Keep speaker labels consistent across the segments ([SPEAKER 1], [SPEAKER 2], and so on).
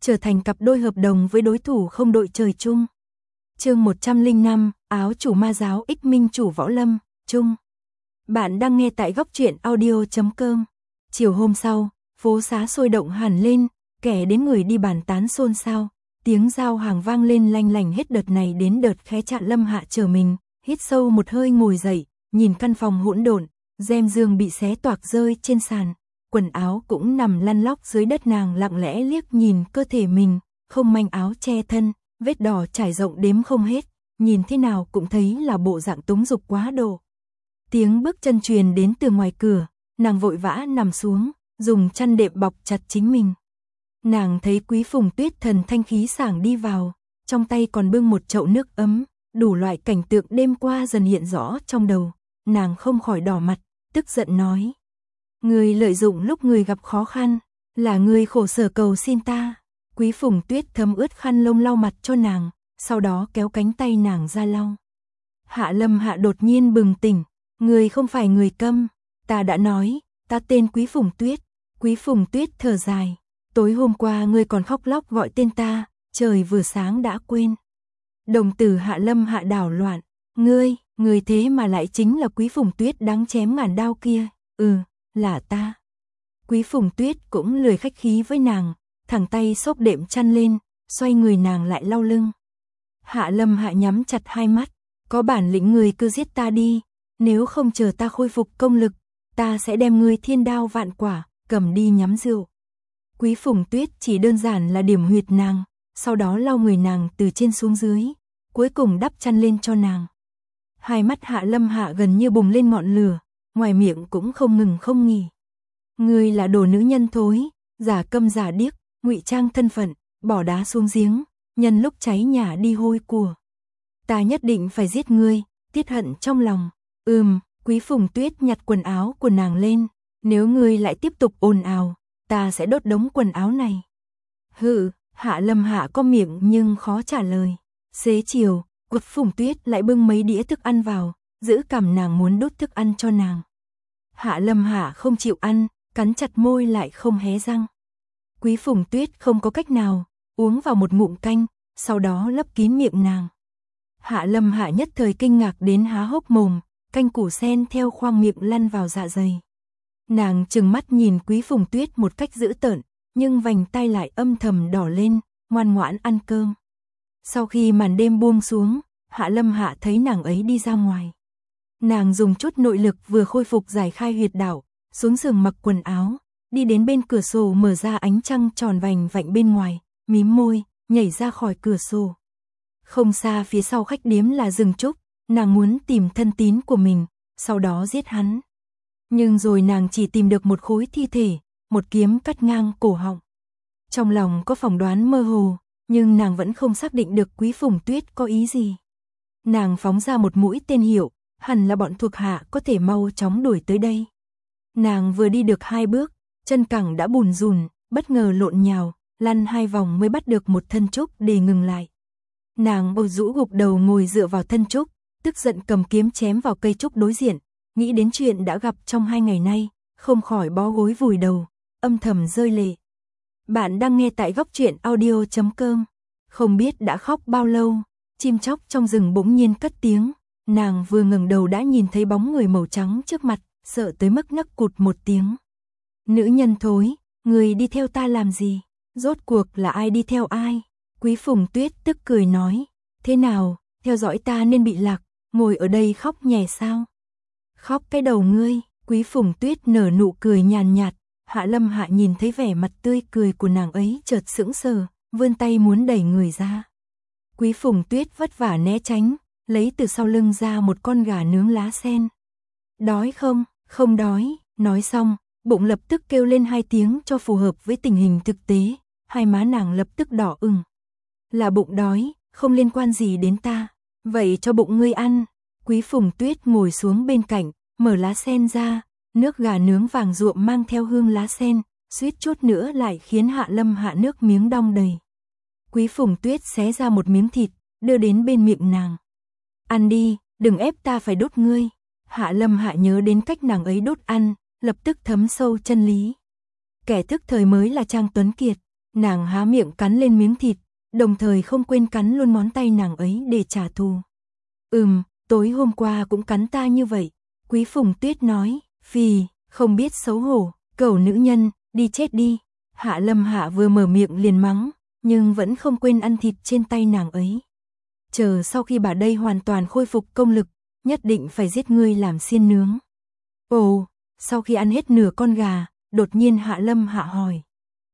[SPEAKER 1] trở thành cặp đôi hợp đồng với đối thủ không đội trời chung. Chương 105, áo chủ ma giáo ích minh chủ võ lâm, chung. Bạn đang nghe tại góc truyện audio.com. Chiều hôm sau, phố xá sôi động hẳn lên, kẻ đến người đi bàn tán xôn xao, tiếng giao hàng vang lên lanh lảnh hết đợt này đến đợt khé Hạ Lâm Hạ chờ mình, hít sâu một hơi ngồi dậy, nhìn căn phòng hỗn độn, rèm giường bị xé toạc rơi trên sàn, quần áo cũng nằm lăn lóc dưới đất, nàng lặng lẽ liếc nhìn cơ thể mình, không manh áo che thân, vết đỏ trải rộng đếm không hết, nhìn thế nào cũng thấy là bộ dạng túng dục quá độ. Tiếng bước chân truyền đến từ ngoài cửa, nàng vội vã nằm xuống, dùng chăn đệm bọc chặt chính mình. Nàng thấy Quý Phùng Tuyết thần thanh khí sảng đi vào, trong tay còn bưng một chậu nước ấm, đủ loại cảnh tượng đêm qua dần hiện rõ trong đầu, nàng không khỏi đỏ mặt, tức giận nói: "Ngươi lợi dụng lúc người gặp khó khăn, là ngươi khổ sở cầu xin ta." Quý Phùng Tuyết thấm ướt khăn lông lau mặt cho nàng, sau đó kéo cánh tay nàng ra lau. Hạ Lâm Hạ đột nhiên bừng tỉnh: "Ngươi không phải người câm, ta đã nói, ta tên Quý Phùng Tuyết." Quý Phùng Tuyết thở dài: "Tối hôm qua ngươi còn khóc lóc gọi tên ta, trời vừa sáng đã quên." Đồng tử Hạ Lâm Hạ đảo loạn: Ngươi thế mà lại chính là Quý Phùng Tuyết đáng chém ngàn đao kia." "Ừ, là ta." Quý Phùng Tuyết cũng lười khách khí với nàng, thẳng tay xốc đệm chăn lên, xoay người nàng lại lau lưng. Hạ Lâm Hạ nhắm chặt hai mắt: "Có bản lĩnh người cứ giết ta đi, nếu không chờ ta khôi phục công lực, ta sẽ đem ngươi thiên đao vạn quả, cầm đi nhắm rượu." Quý Phùng Tuyết chỉ đơn giản là điểm huyệt nàng, sau đó lau người nàng từ trên xuống dưới, cuối cùng đắp chăn lên cho nàng. Hai mắt Hạ Lâm Hạ gần như bùng lên ngọn lửa, ngoài miệng cũng không ngừng không nghỉ: "Ngươi là đồ nữ nhân thối, giả câm giả điếc, ngụy trang thân phận, bỏ đá xuống giếng, nhân lúc cháy nhà đi hôi của. Ta nhất định phải giết ngươi." Tiết hận trong lòng. Quý Phùng Tuyết nhặt quần áo của nàng lên: "Nếu ngươi lại tiếp tục ồn ào, ta sẽ đốt đống quần áo này." "Hự." Hạ Lâm Hạ có miệng nhưng khó trả lời. Xế chiều, Quý Phùng Tuyết lại bưng mấy đĩa thức ăn vào, giữ cằm nàng muốn đút thức ăn cho nàng. Hạ Lâm Hạ không chịu ăn, cắn chặt môi lại không hé răng. Quý Phùng Tuyết không có cách nào, uống vào một ngụm canh, sau đó lấp kín miệng nàng. Hạ Lâm Hạ nhất thời kinh ngạc đến há hốc mồm, canh củ sen theo khoang miệng lăn vào dạ dày. Nàng trừng mắt nhìn Quý Phùng Tuyết một cách dữ tợn, nhưng vành tai lại âm thầm đỏ lên, ngoan ngoãn ăn cơm. Sau khi màn đêm buông xuống, Hạ Lâm Hạ thấy nàng ấy đi ra ngoài. Nàng dùng chút nội lực vừa khôi phục giải khai huyệt đạo, xuống giường mặc quần áo, đi đến bên cửa sổ mở ra ánh trăng tròn vành vạnh bên ngoài, mím môi, nhảy ra khỏi cửa sổ. Không xa phía sau khách điếm là rừng trúc, nàng muốn tìm thân tín của mình, sau đó giết hắn. Nhưng rồi nàng chỉ tìm được một khối thi thể, một kiếm cắt ngang cổ họng. Trong lòng có phỏng đoán mơ hồ, nhưng nàng vẫn không xác định được Quý Phùng Tuyết có ý gì. Nàng phóng ra một mũi tên hiệu, hẳn là bọn thuộc hạ có thể mau chóng đuổi tới đây. Nàng vừa đi được 2 bước, chân cẳng đã bùn rùn, bất ngờ lộn nhào, lăn 2 vòng mới bắt được một thân trúc để ngừng lại. Nàng bầu rũ gục đầu ngồi dựa vào thân trúc, tức giận cầm kiếm chém vào cây trúc đối diện, nghĩ đến chuyện đã gặp trong 2 ngày nay, không khỏi bó gối vùi đầu, âm thầm rơi lệ. Bạn đang nghe tại góc truyện audio.com. Không biết đã khóc bao lâu, chim chóc trong rừng bỗng nhiên cất tiếng, nàng vừa ngẩng đầu đã nhìn thấy bóng người màu trắng trước mặt, sợ tới mức nấc cụt một tiếng. "Nữ nhân thối, người đi theo ta làm gì? Rốt cuộc là ai đi theo ai?" Quý Phùng Tuyết tức cười nói: "Thế nào, theo dõi ta nên bị lạc, ngồi ở đây khóc nhè sao?" "Khóc cái đầu ngươi." Quý Phùng Tuyết nở nụ cười nhàn nhạt. Hạ Lâm Hạ nhìn thấy vẻ mặt tươi cười của nàng ấy chợt sững sờ, vươn tay muốn đẩy người ra. Quý Phùng Tuyết vất vả né tránh, lấy từ sau lưng ra một con gà nướng lá sen. "Đói không?" "Không đói." Nói xong, bụng lập tức kêu lên 2 tiếng cho phù hợp với tình hình thực tế, hai má nàng lập tức đỏ ửng. "Là bụng đói, không liên quan gì đến ta." "Vậy cho bụng ngươi ăn." Quý Phùng Tuyết ngồi xuống bên cạnh, mở lá sen ra, nước gà nướng vàng ruộm mang theo hương lá sen, suýt chút nữa lại khiến Hạ Lâm Hạ nước miếng đong đầy. Quý Phùng Tuyết xé ra một miếng thịt, đưa đến bên miệng nàng. "Ăn đi, đừng ép ta phải đốt ngươi." Hạ Lâm Hạ nhớ đến cách nàng ấy đốt ăn, lập tức thấm sâu chân lý. Kẻ thức thời mới là Trang Tuấn Kiệt, Nàng há miệng cắn lên miếng thịt, đồng thời không quên cắn luôn ngón tay nàng ấy để trả thù. Tối hôm qua cũng cắn ta như vậy. Quý Phùng Tuyết nói, phì, không biết xấu hổ, cẩu nữ nhân, đi chết đi. Hạ Lâm Hạ vừa mở miệng liền mắng, nhưng vẫn không quên ăn thịt trên tay nàng ấy. Chờ sau khi bà đây hoàn toàn khôi phục công lực, nhất định phải giết ngươi làm xiên nướng. Ồ, sau khi ăn hết nửa con gà, đột nhiên Hạ Lâm Hạ hỏi.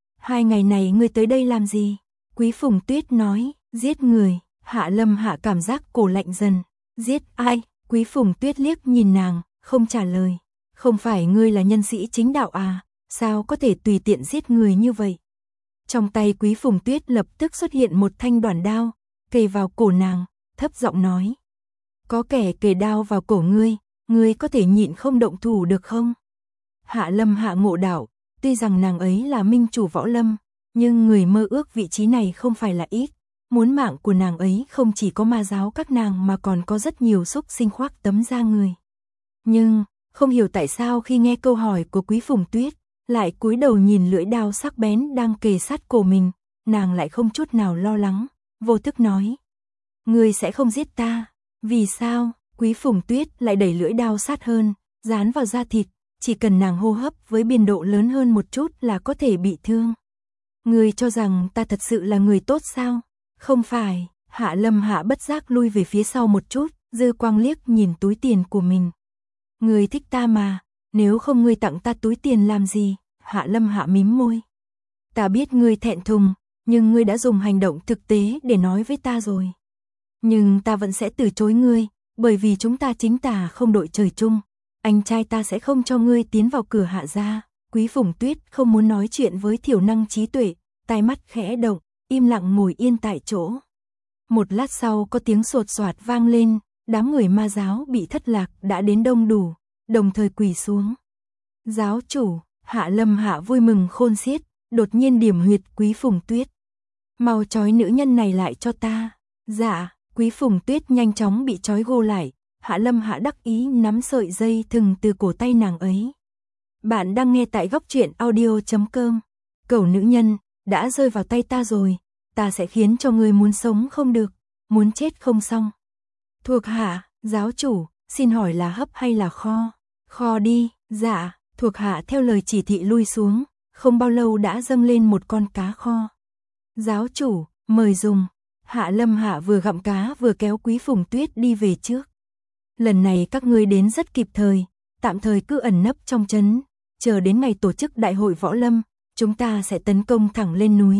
[SPEAKER 1] 2 ngày này ngươi tới đây làm gì? Quý Phùng Tuyết nói, giết người. Hạ Lâm Hạ cảm giác cổ lạnh dần. Giết ai? Quý Phùng Tuyết liếc nhìn nàng, không trả lời. Không phải ngươi là nhân sĩ chính đạo à? Sao có thể tùy tiện giết người như vậy? Trong tay Quý Phùng Tuyết lập tức xuất hiện một thanh đoản đao, kề vào cổ nàng, thấp giọng nói. Có kẻ kề đao vào cổ ngươi có thể nhịn không động thủ được không? Hạ Lâm Hạ ngộ đạo, tuy rằng nàng ấy là minh chủ võ lâm, nhưng người mơ ước vị trí này không phải là ít. Muốn mạng của nàng ấy không chỉ có ma giáo các nàng mà còn có rất nhiều xúc sinh khoác tấm da người. Nhưng, không hiểu tại sao khi nghe câu hỏi của Quý Phùng Tuyết, lại cúi đầu nhìn lưỡi đao sắc bén đang kề sát cổ mình, nàng lại không chút nào lo lắng, vô thức nói. Ngươi sẽ không giết ta. Vì sao? Quý Phùng Tuyết lại đẩy lưỡi đao sát hơn, dán vào da thịt, chỉ cần nàng hô hấp với biên độ lớn hơn một chút là có thể bị thương. Ngươi cho rằng ta thật sự là người tốt sao? Không phải. Hạ Lâm Hạ bất giác lui về phía sau một chút, dư quang liếc nhìn túi tiền của mình. Ngươi thích ta mà, nếu không ngươi tặng ta túi tiền làm gì? Hạ Lâm Hạ mím môi. Ta biết ngươi thẹn thùng, nhưng ngươi đã dùng hành động thực tế để nói với ta rồi. Nhưng ta vẫn sẽ từ chối ngươi, bởi vì chúng ta chính tà không đội trời chung. Anh trai ta sẽ không cho ngươi tiến vào cửa Hạ gia. Quý Phùng Tuyết không muốn nói chuyện với thiểu năng trí tuệ, tai mắt khẽ động, im lặng ngồi yên tại chỗ. Một lát sau có tiếng sột soạt vang lên, đám người ma giáo bị thất lạc đã đến đông đủ, đồng thời quỳ xuống. Giáo chủ, Hạ Lâm Hạ vui mừng khôn xiết, đột nhiên điểm huyệt Quý Phùng Tuyết. Mau trói nữ nhân này lại cho ta. Dạ, Quý Phùng Tuyết nhanh chóng bị trói gô lại, Hạ Lâm Hạ đắc ý nắm sợi dây thừng từ cổ tay nàng ấy. Bạn đang nghe tại góc truyện audio.com. Cẩu nữ nhân, đã rơi vào tay ta rồi, ta sẽ khiến cho ngươi muốn sống không được, muốn chết không xong. Thuộc hạ, giáo chủ, xin hỏi là hấp hay là kho? Kho đi. Dạ, thuộc hạ theo lời chỉ thị lui xuống, không bao lâu đã dâng lên một con cá kho. Giáo chủ, mời dùng. Hạ Lâm Hạ vừa gặm cá vừa kéo Quý Phùng Tuyết đi về trước. Lần này các ngươi đến rất kịp thời, tạm thời cứ ẩn nấp trong trấn, chờ đến ngày tổ chức đại hội võ lâm, chúng ta sẽ tấn công thẳng lên núi.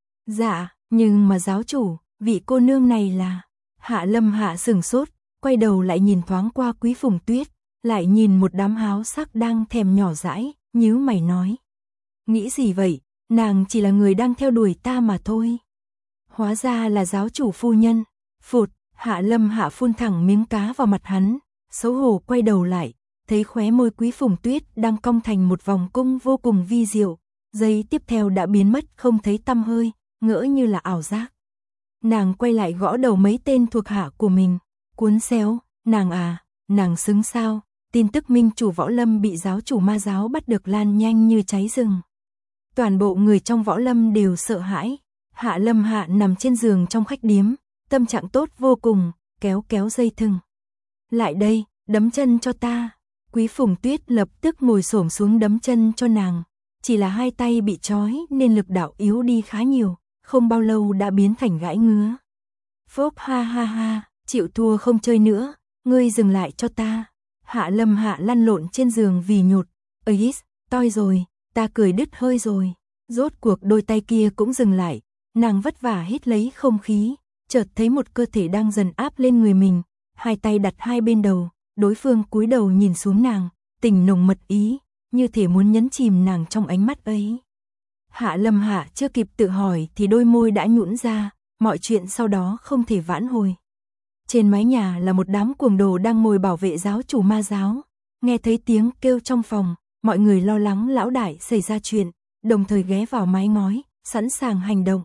[SPEAKER 1] Dạ, nhưng mà giáo chủ, vị cô nương này là... Hạ Lâm Hạ sửng sốt, quay đầu lại nhìn thoáng qua Quý Phùng Tuyết, lại nhìn một đám háo sắc đang thèm nhỏ dãi, nhíu mày nói. Nghĩ gì vậy, nàng chỉ là người đang theo đuổi ta mà thôi. Hóa ra là giáo chủ phu nhân. Phụt, Hạ Lâm Hạ phun thẳng miếng cá vào mặt hắn, xấu hổ quay đầu lại, thấy khóe môi Quý Phùng Tuyết đang cong thành một vòng cung vô cùng vi diệu, giây tiếp theo đã biến mất không thấy tăm hơi, ngỡ như là ảo giác. Nàng quay lại gõ đầu mấy tên thuộc hạ của mình, cuốn xéo, nàng à, nàng xứng sao? Tin tức minh chủ võ lâm bị giáo chủ ma giáo bắt được lan nhanh như cháy rừng. Toàn bộ người trong võ lâm đều sợ hãi. Hạ Lâm Hạ nằm trên giường trong khách điếm, tâm trạng tốt vô cùng, kéo kéo dây thừng. Lại đây, đấm chân cho ta. Quý Phùng Tuyết lập tức ngồi xổm xuống đấm chân cho nàng. Chỉ là hai tay bị trói nên lực đạo yếu đi khá nhiều, không bao lâu đã biến thành gãi ngứa. Phốc ha ha ha, chịu thua không chơi nữa, ngươi dừng lại cho ta. Hạ Lâm Hạ lăn lộn trên giường vì nhột. Ấy, toi rồi, ta cười đứt hơi rồi. Rốt cuộc đôi tay kia cũng dừng lại, nàng vất vả hít lấy không khí, chợt thấy một cơ thể đang dần áp lên người mình, hai tay đặt hai bên đầu, đối phương cúi đầu nhìn xuống nàng, tình nồng mật ý, như thể muốn nhấn chìm nàng trong ánh mắt ấy. Hạ Lâm Hạ chưa kịp tự hỏi thì đôi môi đã nhũn ra, mọi chuyện sau đó không thể vãn hồi. Trên mái nhà là một đám cuồng đồ đang ngồi bảo vệ giáo chủ ma giáo, nghe thấy tiếng kêu trong phòng, mọi người lo lắng lão đại xảy ra chuyện, đồng thời ghé vào mái ngói, sẵn sàng hành động.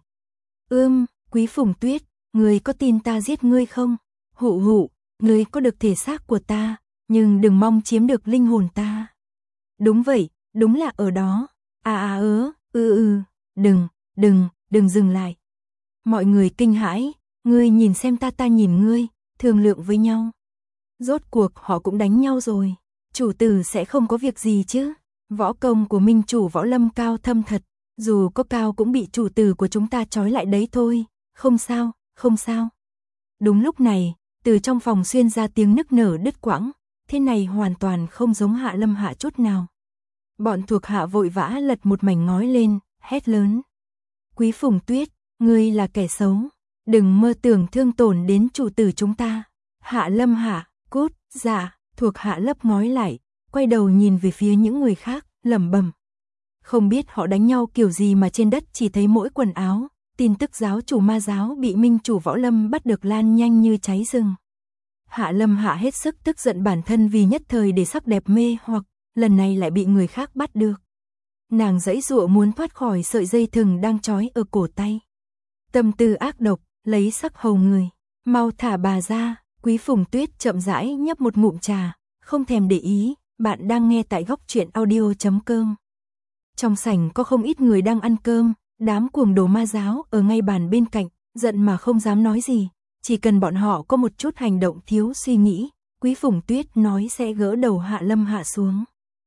[SPEAKER 1] Quý Phùng Tuyết, ngươi có tin ta giết ngươi không? Hụ hụ, ngươi có được thể xác của ta, nhưng đừng mong chiếm được linh hồn ta. Đúng vậy, đúng là ở đó. Đừng, đừng dừng lại. Mọi người kinh hãi, ngươi nhìn xem ta nhìn ngươi, thương lượng với nhau. Rốt cuộc họ cũng đánh nhau rồi, chủ tử sẽ không có việc gì chứ. Võ công của minh chủ Võ Lâm cao thâm thật, dù có cao cũng bị chủ tử của chúng ta trói lại đấy thôi, không sao, không sao. Đúng lúc này, từ trong phòng xuyên ra tiếng nức nở đứt quãng, thế này hoàn toàn không giống Hạ Lâm Hạ chút nào. Bọn thuộc hạ vội vã lật một mảnh ngói lên, hét lớn. Quý Phùng Tuyết, ngươi là kẻ xấu, đừng mơ tưởng thương tổn đến chủ tử chúng ta. Hạ Lâm Hạ, cút, dạ, thuộc hạ lấp ngói lại, quay đầu nhìn về phía những người khác, lẩm bẩm. Không biết họ đánh nhau kiểu gì mà trên đất chỉ thấy mỗi quần áo, tin tức giáo chủ ma giáo bị minh chủ Võ Lâm bắt được lan nhanh như cháy rừng. Hạ Lâm Hạ hết sức tức giận bản thân vì nhất thời để sắc đẹp mê hoặc, lần này lại bị người khác bắt được. Nàng giãy giụa muốn thoát khỏi sợi dây thừng đang trói ở cổ tay. Tâm tư ác độc, lấy sắc hầu người, mau thả bà ra. Quý Phùng Tuyết chậm rãi nhấp một ngụm trà, không thèm để ý, bạn đang nghe tại góc truyện audio.com. Trong sảnh có không ít người đang ăn cơm, đám cuồng đồ ma giáo ở ngay bàn bên cạnh, giận mà không dám nói gì, chỉ cần bọn họ có một chút hành động thiếu suy nghĩ, Quý Phùng Tuyết nói sẽ gỡ đầu Hạ Lâm Hạ xuống.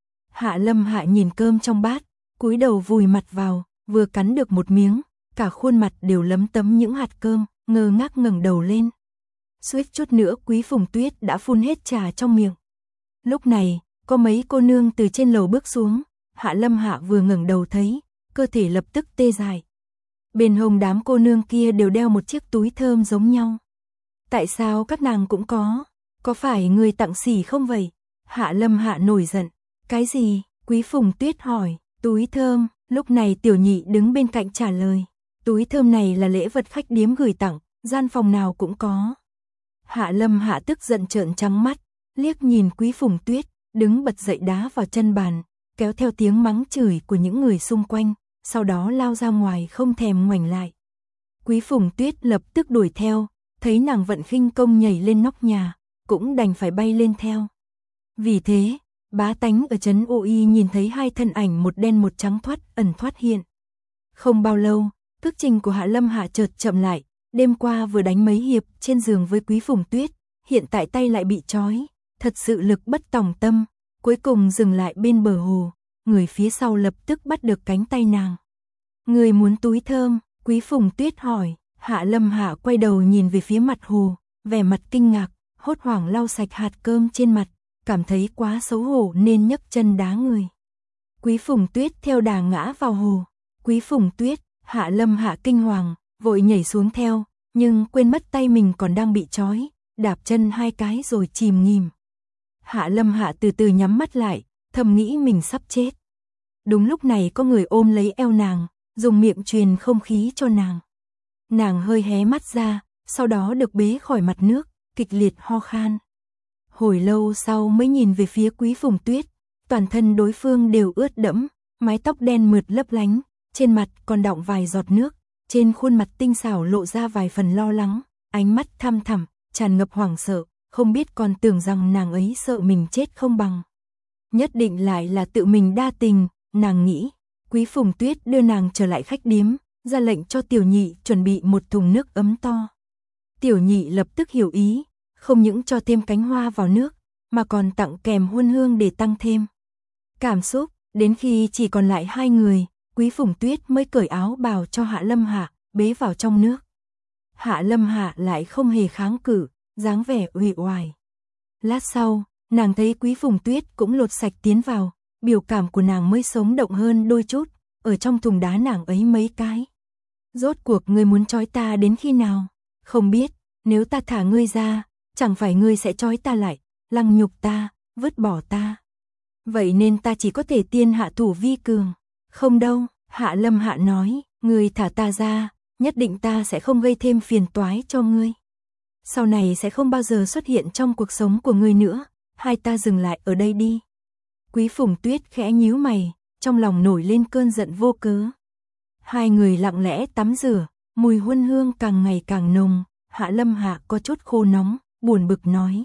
[SPEAKER 1] Hạ Lâm Hạ nhìn cơm trong bát, cúi đầu vùi mặt vào, vừa cắn được một miếng, cả khuôn mặt đều lấm tấm những hạt cơm, ngơ ngác ngẩng đầu lên. Suýt chút nữa Quý Phùng Tuyết đã phun hết trà trong miệng. Lúc này, có mấy cô nương từ trên lầu bước xuống, Hạ Lâm Hạ vừa ngẩng đầu thấy, cơ thể lập tức tê dại. Bên hông đám cô nương kia đều đeo một chiếc túi thơm giống nhau. Tại sao các nàng cũng có phải người tặng xỉ không vậy? Hạ Lâm Hạ nổi giận. Cái gì? Quý Phùng Tuyết hỏi. Túi thơm, lúc này Tiểu Nhị đứng bên cạnh trả lời. Túi thơm này là lễ vật khách điếm gửi tặng, gian phòng nào cũng có. Hạ Lâm Hạ tức giận trợn trắng mắt, liếc nhìn Quý Phùng Tuyết, đứng bật dậy đá vào chân bàn, kéo theo tiếng mắng chửi của những người xung quanh, sau đó lao ra ngoài không thèm ngoảnh lại. Quý Phùng Tuyết lập tức đuổi theo, thấy nàng vận khinh công nhảy lên nóc nhà, cũng đành phải bay lên theo. Vì thế, bá tánh ở trấn Ô Y nhìn thấy hai thân ảnh một đen một trắng thoát ẩn thoát hiện. Không bao lâu, cước trình của Hạ Lâm Hạ chợt chậm lại, đêm qua vừa đánh mấy hiệp trên giường với Quý Phùng Tuyết, hiện tại tay lại bị trói, thật sự lực bất tòng tâm, cuối cùng dừng lại bên bờ hồ, người phía sau lập tức bắt được cánh tay nàng. Người muốn túi thơm? Quý Phùng Tuyết hỏi. Hạ Lâm Hạ quay đầu nhìn về phía mặt hồ, vẻ mặt kinh ngạc, hốt hoảng lau sạch hạt cơm trên mặt, cảm thấy quá xấu hổ nên nhấc chân đá người. Quý Phùng Tuyết theo đà ngã vào hồ. Quý Phùng Tuyết, Hạ Lâm Hạ kinh hoàng, vội nhảy xuống theo, nhưng quên mất tay mình còn đang bị trói, đạp chân hai cái rồi chìm nghỉm. Hạ Lâm Hạ từ từ nhắm mắt lại, thầm nghĩ mình sắp chết. Đúng lúc này có người ôm lấy eo nàng, dùng miệng truyền không khí cho nàng. Nàng hơi hé mắt ra, sau đó được bế khỏi mặt nước, kịch liệt ho khan. Hồi lâu sau mới nhìn về phía Quý Phùng Tuyết, toàn thân đối phương đều ướt đẫm, mái tóc đen mượt lấp lánh, trên mặt còn đọng vài giọt nước, trên khuôn mặt tinh xảo lộ ra vài phần lo lắng, ánh mắt thăm thẳm, tràn ngập hoảng sợ, không biết còn tưởng rằng nàng ấy sợ mình chết không bằng. Nhất định lại là tự mình đa tình, nàng nghĩ. Quý Phùng Tuyết đưa nàng trở lại khách điếm, ra lệnh cho Tiểu Nhị chuẩn bị một thùng nước ấm to. Tiểu Nhị lập tức hiểu ý, không những cho thêm cánh hoa vào nước, mà còn tặng kèm huân hương để tăng thêm cảm xúc. Đến khi chỉ còn lại hai người, Quý Phùng Tuyết mới cởi áo bào cho Hạ Lâm Hạ, bế vào trong nước. Hạ Lâm Hạ lại không hề kháng cự, dáng vẻ uể oải. Lát sau, nàng thấy Quý Phùng Tuyết cũng lột sạch tiến vào, biểu cảm của nàng mới sống động hơn đôi chút, ở trong thùng đá nàng ấy mấy cái. Rốt cuộc ngươi muốn trói ta đến khi nào? Không biết, nếu ta thả ngươi ra, chẳng phải ngươi sẽ trói ta lại, lăng nhục ta, vứt bỏ ta. Vậy nên ta chỉ có thể tiên hạ thủ vi cường. Không đâu, Hạ Lâm Hạ nói, ngươi thả ta ra, nhất định ta sẽ không gây thêm phiền toái cho ngươi. Sau này sẽ không bao giờ xuất hiện trong cuộc sống của ngươi nữa, hai ta dừng lại ở đây đi. Quý Phùng Tuyết khẽ nhíu mày, trong lòng nổi lên cơn giận vô cớ. Hai người lặng lẽ tắm rửa, mùi huân hương càng ngày càng nồng, Hạ Lâm Hạ có chút khô nóng, buồn bực nói.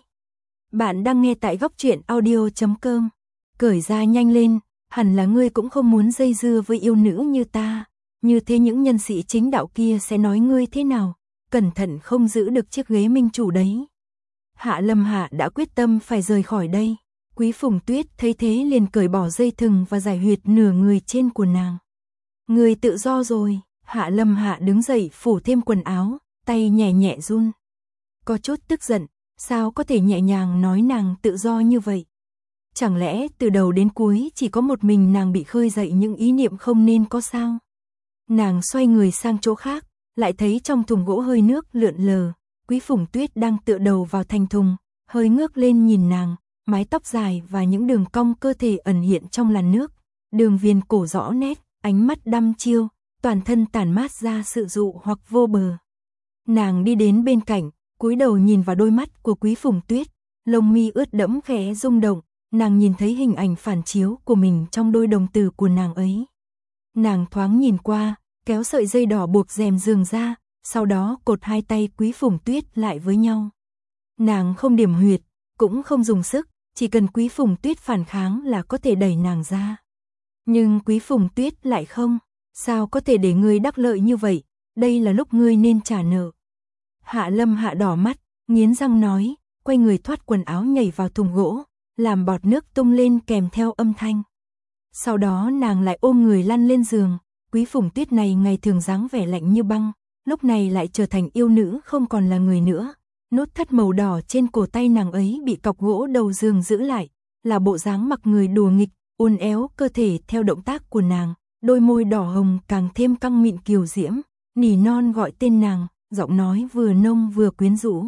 [SPEAKER 1] Bạn đang nghe tại góc truyện audio.com. Cởi ra nhanh lên, hẳn là ngươi cũng không muốn dây dưa với yêu nữ như ta. như thế những nhân sĩ chính đạo kia sẽ nói ngươi thế nào, cẩn thận không giữ được chiếc ghế minh chủ đấy. Hạ Lâm Hạ đã quyết tâm phải rời khỏi đây. Quý Phùng Tuyết thấy thế liền cởi bỏ dây thừng và giải huyệt nửa người trên của nàng. Người tự do rồi. Hạ Lâm Hạ đứng dậy phủ thêm quần áo, tay nhẹ nhẹ run. Có chút tức giận, sao có thể nhẹ nhàng nói nàng tự do như vậy? Chẳng lẽ từ đầu đến cuối chỉ có một mình nàng bị khơi dậy những ý niệm không nên có sao? Nàng xoay người sang chỗ khác, lại thấy trong thùng gỗ hơi nước lượn lờ, Quý Phùng Tuyết đang tựa đầu vào thành thùng, hơi ngước lên nhìn nàng, mái tóc dài và những đường cong cơ thể ẩn hiện trong làn nước, đường viền cổ rõ nét, ánh mắt đăm chiêu, toàn thân tản mát ra sự dụ hoặc vô bờ. Nàng đi đến bên cạnh, cúi đầu nhìn vào đôi mắt của Quý Phùng Tuyết, lông mi ướt đẫm khẽ rung động, nàng nhìn thấy hình ảnh phản chiếu của mình trong đôi đồng tử của nàng ấy. Nàng thoáng nhìn qua, kéo sợi dây đỏ buộc rèm giường ra, sau đó cột hai tay Quý Phùng Tuyết lại với nhau. Nàng không điểm huyệt, cũng không dùng sức, chỉ cần Quý Phùng Tuyết phản kháng là có thể đẩy nàng ra. Nhưng Quý Phùng Tuyết lại không, sao có thể để ngươi đắc lợi như vậy, đây là lúc ngươi nên trả nợ. Hạ Lâm Hạ đỏ mắt, nghiến răng nói, quay người thoát quần áo nhảy vào thùng gỗ, làm bọt nước tung lên kèm theo âm thanh. Sau đó nàng lại ôm người lăn lên giường, Quý Phùng Tuyết này ngày thường dáng vẻ lạnh như băng, lúc này lại trở thành yêu nữ không còn là người nữa. Nốt thắt màu đỏ trên cổ tay nàng ấy bị cọc gỗ đầu giường giữ lại, là bộ dáng mặc người đùa nghịch, uốn éo cơ thể theo động tác của nàng, đôi môi đỏ hồng càng thêm căng mịn kiều diễm, nỉ non gọi tên nàng, giọng nói vừa nông vừa quyến rũ.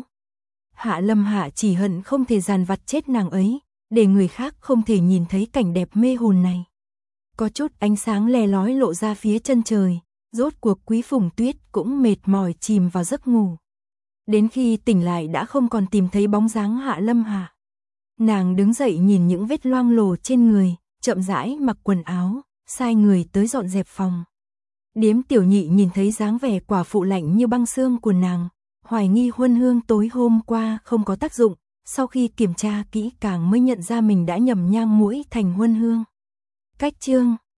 [SPEAKER 1] Hạ Lâm Hạ chỉ hận không thể giàn vặt chết nàng ấy, để người khác không thể nhìn thấy cảnh đẹp mê hồn này. Có chút ánh sáng le lói lộ ra phía chân trời, rốt cuộc Quý Phùng Tuyết cũng mệt mỏi chìm vào giấc ngủ. Đến khi tỉnh lại đã không còn tìm thấy bóng dáng Hạ Lâm Hạ. Nàng đứng dậy nhìn những vết loang lổ trên người, chậm rãi mặc quần áo, sai người tới dọn dẹp phòng. Điếm Tiểu Nhị nhìn thấy dáng vẻ quả phụ lạnh như băng xương của nàng, hoài nghi huân hương tối hôm qua không có tác dụng, sau khi kiểm tra kỹ càng mới nhận ra mình đã nhầm nhang muỗi thành huân hương. Cách chương